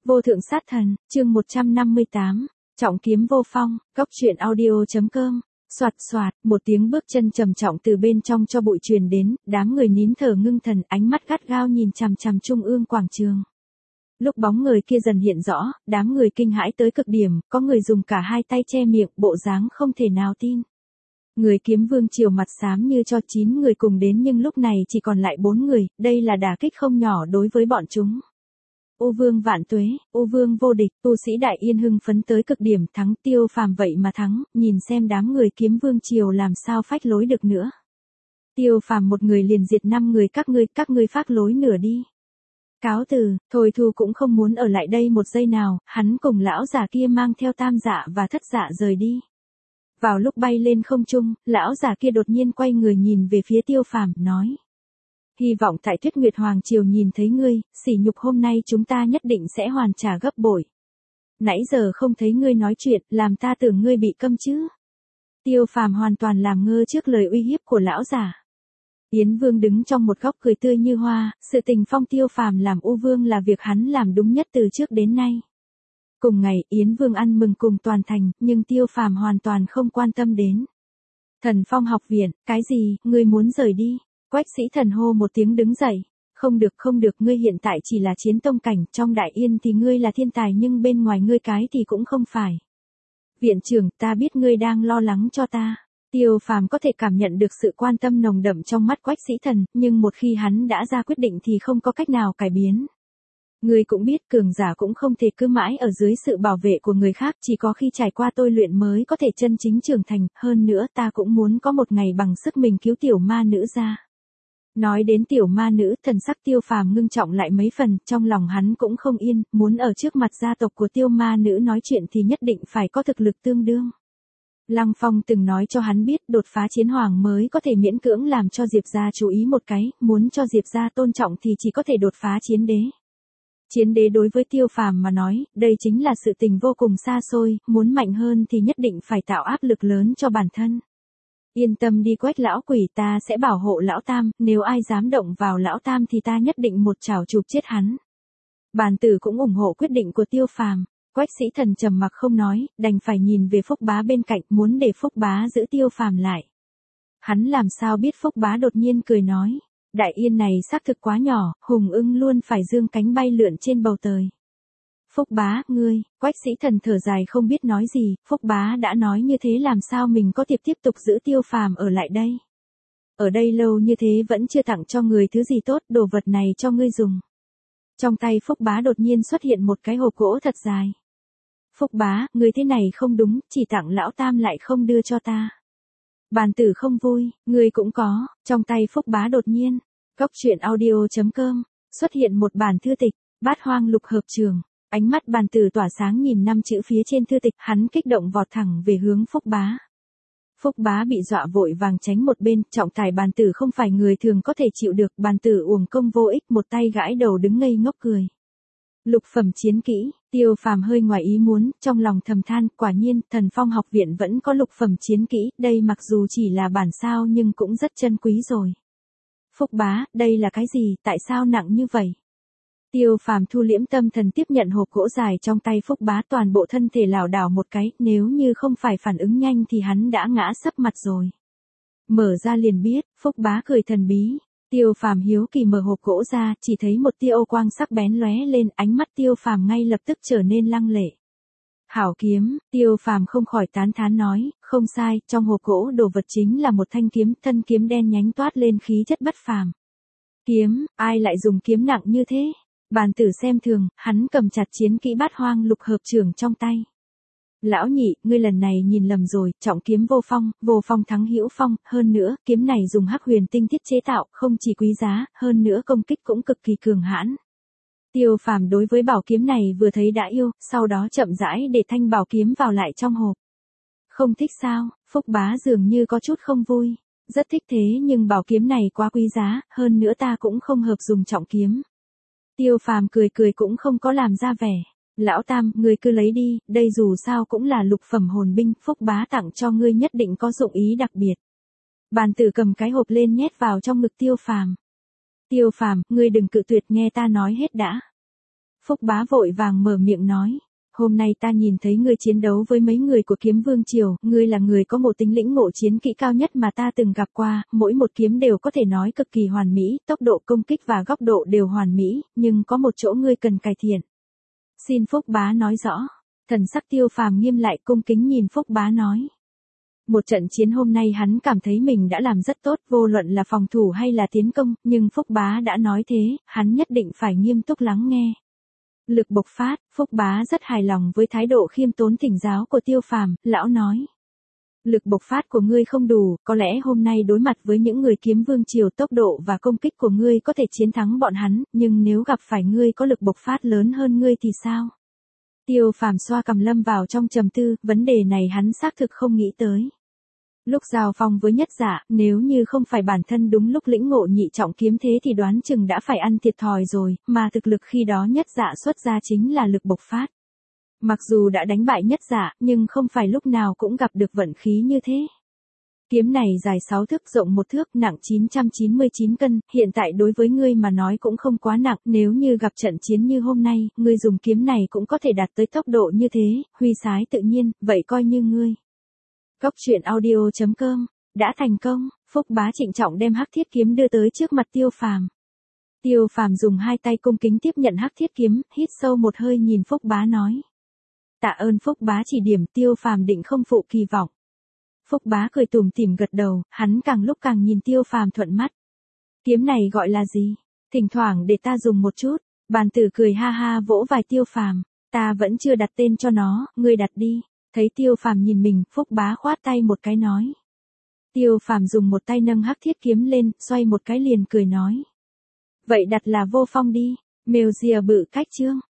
Vô thượng sát thần, chương 158, trọng kiếm vô phong, góc truyện audio.com. Soạt soạt, một tiếng bước chân trầm trọng từ bên trong cho bụi truyền đến, đám người nín thở ngưng thần, ánh mắt gắt gao nhìn chằm chằm trung ương quảng trường. Lúc bóng người kia dần hiện rõ, đám người kinh hãi tới cực điểm, có người dùng cả hai tay che miệng, bộ dáng không thể nào tin. Người kiếm vương triều mặt xám như cho 9 người cùng đến nhưng lúc này chỉ còn lại 4 người, đây là đả kích không nhỏ đối với bọn chúng. U vương vạn tuế, U vương vô địch, tu sĩ Đại Yên hưng phấn tới cực điểm, thắng Tiêu Phàm vậy mà thắng, nhìn xem đám người kiếm vương triều làm sao phách lối được nữa. Tiêu Phàm một người liền diệt 5 người, các ngươi phách lối nửa đi. Cáo từ, Thôi Thu cũng không muốn ở lại đây một giây nào, hắn cùng lão già kia mang theo Tam Dạ và Thất Dạ rời đi. Vào lúc bay lên không trung, lão già kia đột nhiên quay người nhìn về phía Tiêu Phàm, nói: hy vọng tại Tuyết Nguyệt Hoàng Triều nhìn thấy ngươi, sỉ nhục hôm nay chúng ta nhất định sẽ hoàn trả gấp bội. Nãy giờ không thấy ngươi nói chuyện, làm ta tưởng ngươi bị câm chứ. Tiêu Phàm hoàn toàn làm ngơ trước lời uy hiếp của lão già. Yến Vương đứng trong một góc cười tươi như hoa, sự tình phong Tiêu Phàm làm U Vương là việc hắn làm đúng nhất từ trước đến nay. Cùng ngày, Yến Vương ăn mừng cùng toàn thành, nhưng Tiêu Phàm hoàn toàn không quan tâm đến. Thần Phong học viện, cái gì, ngươi muốn rời đi? Quách Sĩ Thần hô một tiếng đứng dậy. Không được, ngươi hiện tại chỉ là chiến tông cảnh, trong Đại Yên thì ngươi là thiên tài nhưng bên ngoài ngươi cái thì cũng không phải. Viện trưởng, ta biết ngươi đang lo lắng cho ta. Tiêu Phàm có thể cảm nhận được sự quan tâm nồng đậm trong mắt Quách Sĩ Thần, nhưng một khi hắn đã ra quyết định thì không có cách nào cải biến. Ngươi cũng biết cường giả cũng không thể cứ mãi ở dưới sự bảo vệ của người khác, chỉ có khi trải qua tôi luyện mới có thể chân chính trưởng thành, hơn nữa ta cũng muốn có một ngày bằng sức mình cứu tiểu ma nữ ra. Nói đến tiểu ma nữ, thần sắc Tiêu Phàm ngưng trọng lại mấy phần, trong lòng hắn cũng không yên, muốn ở trước mặt gia tộc của tiêu ma nữ nói chuyện thì nhất định phải có thực lực tương đương. Lăng Phong từng nói cho hắn biết đột phá chiến hoàng mới có thể miễn cưỡng làm cho Diệp gia chú ý một cái, muốn cho Diệp gia tôn trọng thì chỉ có thể đột phá chiến đế. Chiến đế đối với Tiêu Phàm mà nói, đây chính là sự tình vô cùng xa xôi, muốn mạnh hơn thì nhất định phải tạo áp lực lớn cho bản thân. Yên tâm đi Quách lão quỷ, ta sẽ bảo hộ lão Tam, nếu ai dám động vào lão Tam thì ta nhất định một chảo chụp chết hắn. Bàn tử cũng ủng hộ quyết định của Tiêu Phàm. Quách Sĩ Thần trầm mặc không nói, đành phải nhìn về Phúc Bá bên cạnh, muốn để Phúc Bá giữ Tiêu Phàm lại. Hắn làm sao biết Phúc Bá đột nhiên cười nói: Đại Yên này xác thực quá nhỏ, hùng ưng luôn phải dương cánh bay lượn trên bầu trời. Phúc Bá, ngươi, Quách Sĩ Thần thở dài không biết nói gì, Phúc Bá đã nói như thế làm sao mình có tiếp tục giữ Tiêu Phàm ở lại đây. Ở đây lâu như thế vẫn chưa tặng cho người thứ gì tốt, đồ vật này cho ngươi dùng. Trong tay Phúc Bá đột nhiên xuất hiện một cái hộp gỗ thật dài. Phúc Bá, ngươi thế này không đúng, chỉ tặng lão Tam lại không đưa cho ta. Bàn tử không vui, ngươi cũng có, trong tay Phúc Bá đột nhiên, góc truyện audio.com, xuất hiện một bản thư tịch, Bát Hoang Lục Hợp Trường. Ánh mắt bàn tử tỏa sáng nhìn 5 chữ phía trên thư tịch, hắn kích động vọt thẳng về hướng Phúc Bá. Phúc Bá bị dọa vội vàng tránh một bên, trọng tài bàn tử không phải người thường có thể chịu được, bàn tử uổng công vô ích, một tay gãi đầu đứng ngây ngốc cười. Lục phẩm chiến kỹ, Tiêu Phàm hơi ngoài ý muốn, trong lòng thầm than, quả nhiên, Thần Phong học viện vẫn có lục phẩm chiến kỹ, đây mặc dù chỉ là bản sao nhưng cũng rất chân quý rồi. Phúc Bá, đây là cái gì, tại sao nặng như vậy? Tiêu Phàm thu liễm tâm thần tiếp nhận hộp gỗ dài trong tay Phúc Bá, toàn bộ thân thể lảo đảo một cái, nếu như không phải phản ứng nhanh thì hắn đã ngã sấp mặt rồi. Mở ra liền biết, Phúc Bá cười thần bí. Tiêu Phàm hiếu kỳ mở hộp gỗ ra, chỉ thấy một tia ô quang sắc bén lóe lên, ánh mắt Tiêu Phàm ngay lập tức trở nên lăng lệ. Hảo kiếm, Tiêu Phàm không khỏi tán thán nói, không sai, trong hộp gỗ đồ vật chính là một thanh kiếm, thân kiếm đen nhánh toát lên khí chất bất phàm. Kiếm, ai lại dùng kiếm nặng như thế? Bàn tử xem thường, hắn cầm chặt chiến kỹ Bát Hoang Lục Hợp Trường trong tay. Lão nhị, ngươi lần này nhìn lầm rồi, trọng kiếm vô phong thắng hữu phong, hơn nữa, kiếm này dùng hắc huyền tinh thiết chế tạo, không chỉ quý giá, hơn nữa công kích cũng cực kỳ cường hãn. Tiêu Phàm đối với bảo kiếm này vừa thấy đã yêu, sau đó chậm rãi để thanh bảo kiếm vào lại trong hộp. Không thích sao? Phúc Bá dường như có chút không vui. Rất thích thế nhưng bảo kiếm này quá quý giá, hơn nữa ta cũng không hợp dùng trọng kiếm. Tiêu Phàm cười cũng không có làm ra vẻ. Lão Tam, ngươi cứ lấy đi, đây dù sao cũng là lục phẩm hồn binh, Phúc Bá tặng cho ngươi nhất định có dụng ý đặc biệt. Bàn tử cầm cái hộp lên nhét vào trong ngực Tiêu Phàm. Tiêu Phàm, ngươi đừng cự tuyệt, nghe ta nói hết đã. Phúc Bá vội vàng mở miệng nói. Hôm nay ta nhìn thấy ngươi chiến đấu với mấy người của Kiếm Vương Triều, ngươi là người có một tính lĩnh ngộ chiến kỹ cao nhất mà ta từng gặp qua, mỗi một kiếm đều có thể nói cực kỳ hoàn mỹ, tốc độ công kích và góc độ đều hoàn mỹ, nhưng có một chỗ ngươi cần cải thiện. Xin Phúc Bá nói rõ. Thần sắc Tiêu Phàm nghiêm lại, cung kính nhìn Phúc Bá nói. Một trận chiến hôm nay hắn cảm thấy mình đã làm rất tốt, vô luận là phòng thủ hay là tiến công, nhưng Phúc Bá đã nói thế, hắn nhất định phải nghiêm túc lắng nghe. Lực bộc phát, Phúc Bá rất hài lòng với thái độ khiêm tốn thỉnh giáo của Tiêu Phàm, lão nói. Lực bộc phát của ngươi không đủ, có lẽ hôm nay đối mặt với những người Kiếm Vương Triều, tốc độ và công kích của ngươi có thể chiến thắng bọn hắn, nhưng nếu gặp phải ngươi có lực bộc phát lớn hơn ngươi thì sao? Tiêu Phàm xoa cằm lâm vào trong trầm tư, vấn đề này hắn xác thực không nghĩ tới. Lúc giao phong với Nhất Dạ, nếu như không phải bản thân đúng lúc lĩnh ngộ nhị trọng kiếm thế thì đoán chừng đã phải ăn thiệt thòi rồi, mà thực lực khi đó Nhất Dạ xuất ra chính là lực bộc phát. Mặc dù đã đánh bại Nhất Dạ, nhưng không phải lúc nào cũng gặp được vận khí như thế. Kiếm này dài 6 thước, rộng 1 thước, nặng 999 cân, hiện tại đối với ngươi mà nói cũng không quá nặng, nếu như gặp trận chiến như hôm nay, ngươi dùng kiếm này cũng có thể đạt tới tốc độ như thế, huy sái tự nhiên, vậy coi như ngươi. Cốc truyện audio.com, đã thành công, Phúc Bá trịnh trọng đem Hắc Thiết Kiếm đưa tới trước mặt Tiêu Phàm. Tiêu Phàm dùng hai tay cung kính tiếp nhận Hắc Thiết Kiếm, hít sâu một hơi nhìn Phúc Bá nói. Tạ ơn Phúc Bá chỉ điểm, Tiêu Phàm định không phụ kỳ vọng. Phúc Bá cười tủm tỉm gật đầu, hắn càng lúc càng nhìn Tiêu Phàm thuận mắt. Kiếm này gọi là gì? Thỉnh thoảng để ta dùng một chút. Bàn tử cười ha ha vỗ vai Tiêu Phàm, ta vẫn chưa đặt tên cho nó, ngươi đặt đi. Thấy Tiêu Phàm nhìn mình, Phúc Bá khoát tay một cái nói. Tiêu Phàm dùng một tay nâng Hắc Thiết Kiếm lên, xoay một cái liền cười nói. Vậy đặt là Vô Phong đi, mèo rìa bự cách chương.